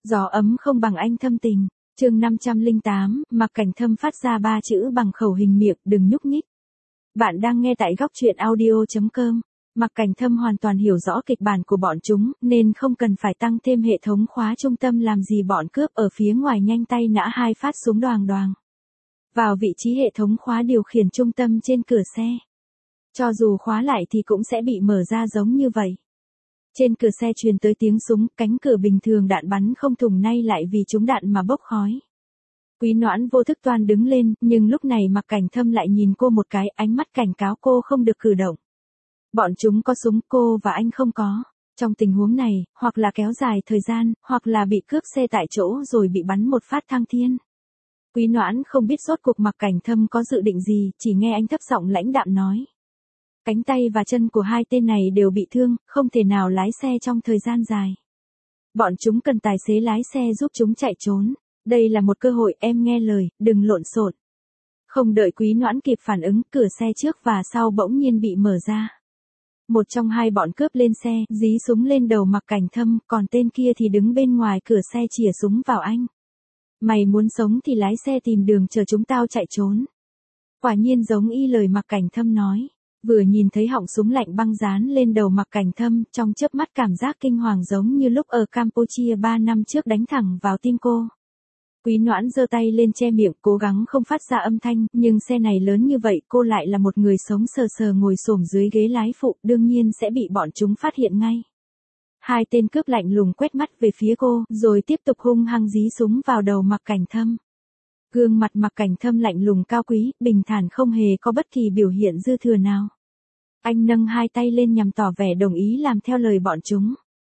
Gió ấm không bằng anh thâm tình. Chương 508, Mạc Cảnh Thâm phát ra 3 chữ bằng khẩu hình miệng, đừng nhúc nhích. Bạn đang nghe tại góc truyện audio.com. Mạc Cảnh Thâm hoàn toàn hiểu rõ kịch bản của bọn chúng, nên không cần phải tăng thêm hệ thống khóa trung tâm làm gì bọn cướp ở phía ngoài nhanh tay nã 2 phát súng đoàng đoàng vào vị trí hệ thống khóa điều khiển trung tâm trên cửa xe. Cho dù khóa lại thì cũng sẽ bị mở ra giống như vậy. Trên cửa xe truyền tới tiếng súng, cánh cửa bình thường đạn bắn không thủng nay lại vì trúng đạn mà bốc khói. Quý Noãn vô thức toan đứng lên, nhưng lúc này Mạc Cảnh Thâm lại nhìn cô một cái, ánh mắt cảnh cáo cô không được cử động. Bọn chúng có súng, cô và anh không có. Trong tình huống này, hoặc là kéo dài thời gian, hoặc là bị cướp xe tại chỗ rồi bị bắn một phát thăng thiên. Quý Noãn không biết rốt cuộc Mạc Cảnh Thâm có dự định gì, chỉ nghe anh thấp giọng lãnh đạm nói. Cánh tay và chân của 2 tên này đều bị thương, không thể nào lái xe trong thời gian dài. Bọn chúng cần tài xế lái xe giúp chúng chạy trốn. Đây là một cơ hội, em nghe lời, đừng lộn xộn. Không đợi Quý Noãn kịp phản ứng, cửa xe trước và sau bỗng nhiên bị mở ra. Một trong 2 bọn cướp lên xe, dí súng lên đầu Mạc Cảnh Thâm, còn tên kia thì đứng bên ngoài cửa xe chĩa súng vào anh. Mày muốn sống thì lái xe tìm đường chờ chúng tao chạy trốn. Quả nhiên giống y lời Mạc Cảnh Thâm nói. Vừa nhìn thấy họng súng lạnh băng dán lên đầu Mạc Cảnh Thâm, trong chớp mắt cảm giác kinh hoàng giống như lúc ở Campuchia 3 năm trước đánh thẳng vào tim cô. Quý Noãn giơ tay lên che miệng, cố gắng không phát ra âm thanh, nhưng xe này lớn như vậy, cô lại là một người sống sờ sờ ngồi xổm dưới ghế lái phụ, đương nhiên sẽ bị bọn chúng phát hiện ngay. 2 tên cướp lạnh lùng quét mắt về phía cô, rồi tiếp tục hung hăng dí súng vào đầu Mạc Cảnh Thâm. Gương mặt Mạc Cảnh Thâm lạnh lùng cao quý, bình thản không hề có bất kỳ biểu hiện dư thừa nào. Anh nâng 2 tay lên nhằm tỏ vẻ đồng ý làm theo lời bọn chúng.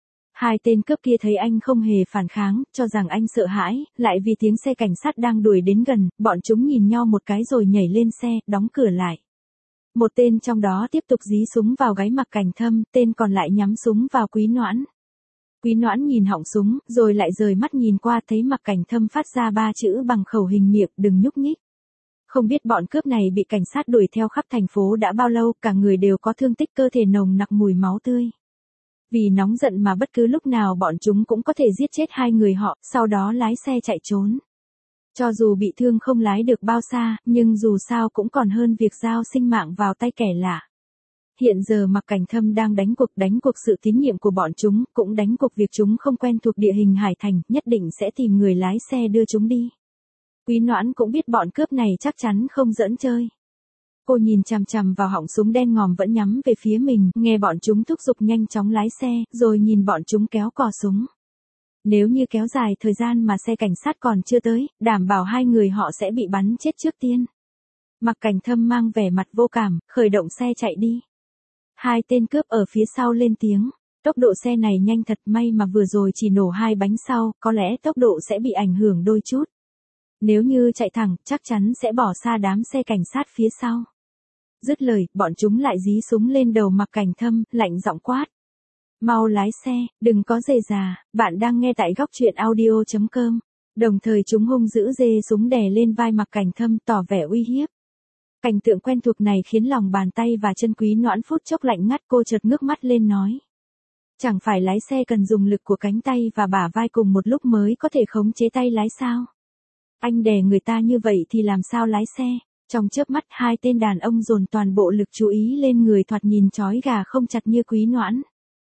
2 tên cướp kia thấy anh không hề phản kháng, cho rằng anh sợ hãi, lại vì tiếng xe cảnh sát đang đuổi đến gần, bọn chúng nhìn nhau một cái rồi nhảy lên xe, đóng cửa lại. Một tên trong đó tiếp tục dí súng vào gáy Mạc Cảnh Thâm, tên còn lại nhắm súng vào Quý Noãn. Quý Noãn nhìn họng súng, rồi lại rời mắt nhìn qua thấy Mạc Cảnh Thâm phát ra 3 chữ bằng khẩu hình miệng, đừng nhúc nhích. Không biết bọn cướp này bị cảnh sát đuổi theo khắp thành phố đã bao lâu, cả người đều có thương tích, cơ thể nồng nặc mùi máu tươi. Vì nóng giận mà bất cứ lúc nào bọn chúng cũng có thể giết chết 2 người họ, sau đó lái xe chạy trốn. Cho dù bị thương không lái được bao xa, nhưng dù sao cũng còn hơn việc giao sinh mạng vào tay kẻ lạ. Hiện giờ Mạc Cảnh Thâm đang đánh cuộc sự tín nhiệm của bọn chúng, cũng đánh cuộc việc chúng không quen thuộc địa hình Hải Thành, nhất định sẽ tìm người lái xe đưa chúng đi. Quý Noãn cũng biết bọn cướp này chắc chắn không giỡn chơi. Cô nhìn chằm chằm vào họng súng đen ngòm vẫn nhắm về phía mình, nghe bọn chúng thúc giục nhanh chóng lái xe, rồi nhìn bọn chúng kéo cò súng. Nếu như kéo dài thời gian mà xe cảnh sát còn chưa tới, đảm bảo 2 người họ sẽ bị bắn chết trước tiên. Mạc Cảnh Thâm mang vẻ mặt vô cảm, khởi động xe chạy đi. 2 tên cướp ở phía sau lên tiếng. Tốc độ xe này nhanh thật, may mà vừa rồi chỉ nổ 2 bánh sau, có lẽ tốc độ sẽ bị ảnh hưởng đôi chút. Nếu như chạy thẳng, chắc chắn sẽ bỏ xa đám xe cảnh sát phía sau. Dứt lời, bọn chúng lại dí súng lên đầu Mạc Cảnh Thâm, lạnh giọng quát. Mau lái xe, đừng có rề rà, bạn đang nghe tại góc truyện audio.com. Đồng thời chúng hung dữ dê súng đè lên vai Mạc Cảnh Thâm tỏ vẻ uy hiếp. Cảnh tượng quen thuộc này khiến lòng bàn tay và chân Quý Noãn phút chốc lạnh ngắt, cô chợt ngước mắt lên nói. Chẳng phải lái xe cần dùng lực của cánh tay và bả vai cùng một lúc mới có thể khống chế tay lái sao? Anh đè người ta như vậy thì làm sao lái xe? Trong chớp mắt 2 tên đàn ông dồn toàn bộ lực chú ý lên người thoạt nhìn chói gà không chặt như Quý Noãn.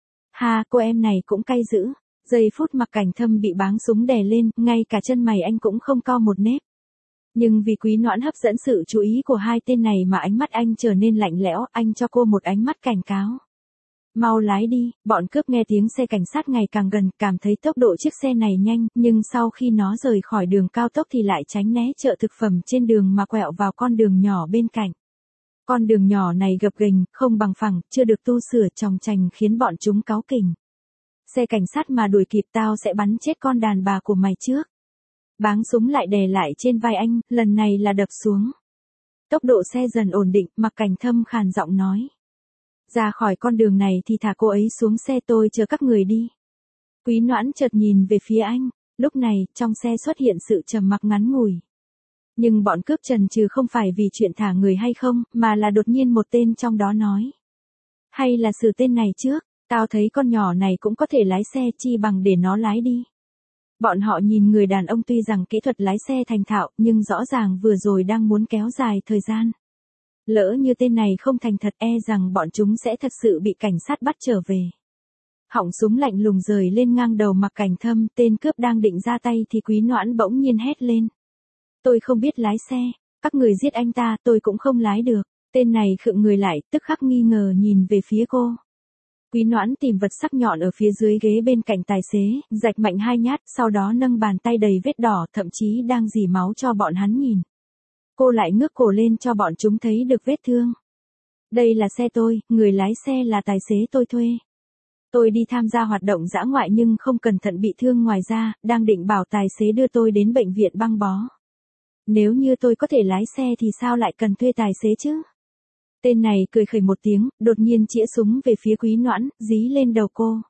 Ha, cô em này cũng cay dữ. Giây phút Mạc Cảnh Thâm bị báng súng đè lên, ngay cả chân mày anh cũng không co một nếp. Nhưng vì Quý Noãn hấp dẫn sự chú ý của 2 tên này mà ánh mắt anh trở nên lạnh lẽo, anh cho cô một ánh mắt cảnh cáo. Mau lái đi, bọn cướp nghe tiếng xe cảnh sát ngày càng gần, cảm thấy tốc độ chiếc xe này nhanh, nhưng sau khi nó rời khỏi đường cao tốc thì lại tránh né chợ thực phẩm trên đường mà quẹo vào con đường nhỏ bên cạnh. Con đường nhỏ này gập ghềnh, không bằng phẳng, chưa được tu sửa chòng chành khiến bọn chúng cáu kỉnh. Xe cảnh sát mà đuổi kịp tao sẽ bắn chết con đàn bà của mày trước. Báng súng lại đè lại trên vai anh, lần này là đập xuống. Tốc độ xe dần ổn định, Mạc Cảnh Thâm khàn giọng nói. Ra khỏi con đường này thì thả cô ấy xuống xe, tôi chờ các người đi. Quý Noãn chợt nhìn về phía anh, lúc này, trong xe xuất hiện sự trầm mặc ngắn ngủi. Nhưng bọn cướp chần chừ không phải vì chuyện thả người hay không, mà là đột nhiên một tên trong đó nói. Hay là xử tên này trước, tao thấy con nhỏ này cũng có thể lái xe, chi bằng để nó lái đi. Bọn họ nhìn người đàn ông tuy rằng kỹ thuật lái xe thành thạo, nhưng rõ ràng vừa rồi đang muốn kéo dài thời gian. Lỡ như tên này không thành thật rằng bọn chúng sẽ thật sự bị cảnh sát bắt trở về. Họng súng lạnh lùng rời lên ngang đầu Mạc Cảnh Thâm, tên cướp đang định ra tay thì Quý Noãn bỗng nhiên hét lên. Tôi không biết lái xe, các người giết anh ta tôi cũng không lái được. Tên này khựng người lại, tức khắc nghi ngờ nhìn về phía cô. Quý Noãn tìm vật sắc nhọn ở phía dưới ghế bên cạnh tài xế, rạch mạnh 2 nhát, sau đó nâng bàn tay đầy vết đỏ, thậm chí đang rỉ máu cho bọn hắn nhìn. Cô lại ngước cổ lên cho bọn chúng thấy được vết thương. Đây là xe tôi, người lái xe là tài xế tôi thuê. Tôi đi tham gia hoạt động dã ngoại nhưng không cẩn thận bị thương, ngoài ra, đang định bảo tài xế đưa tôi đến bệnh viện băng bó. Nếu như tôi có thể lái xe thì sao lại cần thuê tài xế chứ? Tên này cười khẩy một tiếng, đột nhiên chĩa súng về phía Quý Noãn, dí lên đầu cô.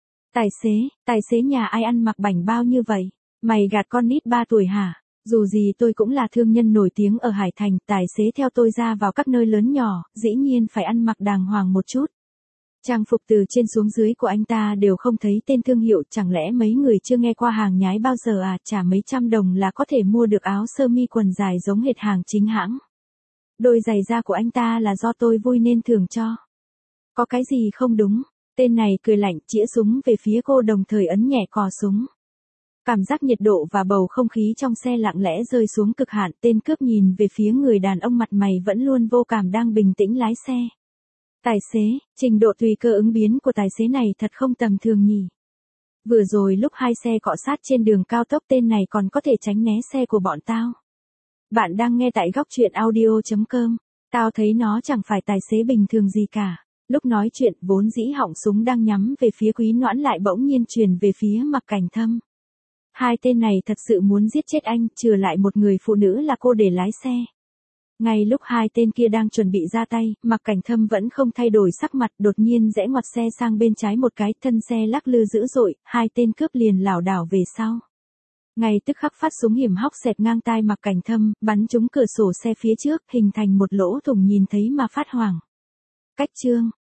Tài xế nhà ai ăn mặc bảnh bao như vậy? Mày gạt con nít 3 tuổi hả? Dù gì tôi cũng là thương nhân nổi tiếng ở Hải Thành, tài xế theo tôi ra vào các nơi lớn nhỏ, dĩ nhiên phải ăn mặc đàng hoàng một chút. Trang phục từ trên xuống dưới của anh ta đều không thấy tên thương hiệu, chẳng lẽ mấy người chưa nghe qua hàng nhái bao giờ à? Trả mấy trăm đồng là có thể mua được áo sơ mi quần dài giống hệt hàng chính hãng. Đôi giày da của anh ta là do tôi vui nên thưởng cho. Có cái gì không đúng? Tên này cười lạnh, chĩa súng về phía cô đồng thời ấn nhẹ cò súng. Cảm giác nhiệt độ và bầu không khí trong xe lặng lẽ rơi xuống cực hạn, tên cướp nhìn về phía người đàn ông mặt mày vẫn luôn vô cảm đang bình tĩnh lái xe. Tài xế, trình độ tùy cơ ứng biến của tài xế này thật không tầm thường nhỉ. Vừa rồi lúc hai xe cọ sát trên đường cao tốc tên này còn có thể tránh né xe của bọn tao. Bạn đang nghe tại góc truyện audio.com. Tao thấy nó chẳng phải tài xế bình thường gì cả. Lúc nói chuyện vốn dĩ họng súng đang nhắm về phía Quý Noãn lại bỗng nhiên truyền về phía Mạc Cảnh Thâm. Hai tên này thật sự muốn giết chết anh, trừ lại một người phụ nữ là cô để lái xe. Ngay lúc hai tên kia đang chuẩn bị ra tay, Mạc Cảnh Thâm vẫn không thay đổi sắc mặt, đột nhiên rẽ ngoặt xe sang bên trái một cái, thân xe lắc lư dữ dội, hai tên cướp liền lảo đảo về sau. Ngay tức khắc phát súng hiểm hóc xẹt ngang tai Mạc Cảnh Thâm, bắn trúng cửa sổ xe phía trước, hình thành một lỗ thủng nhìn thấy mà phát hoảng. Cách chương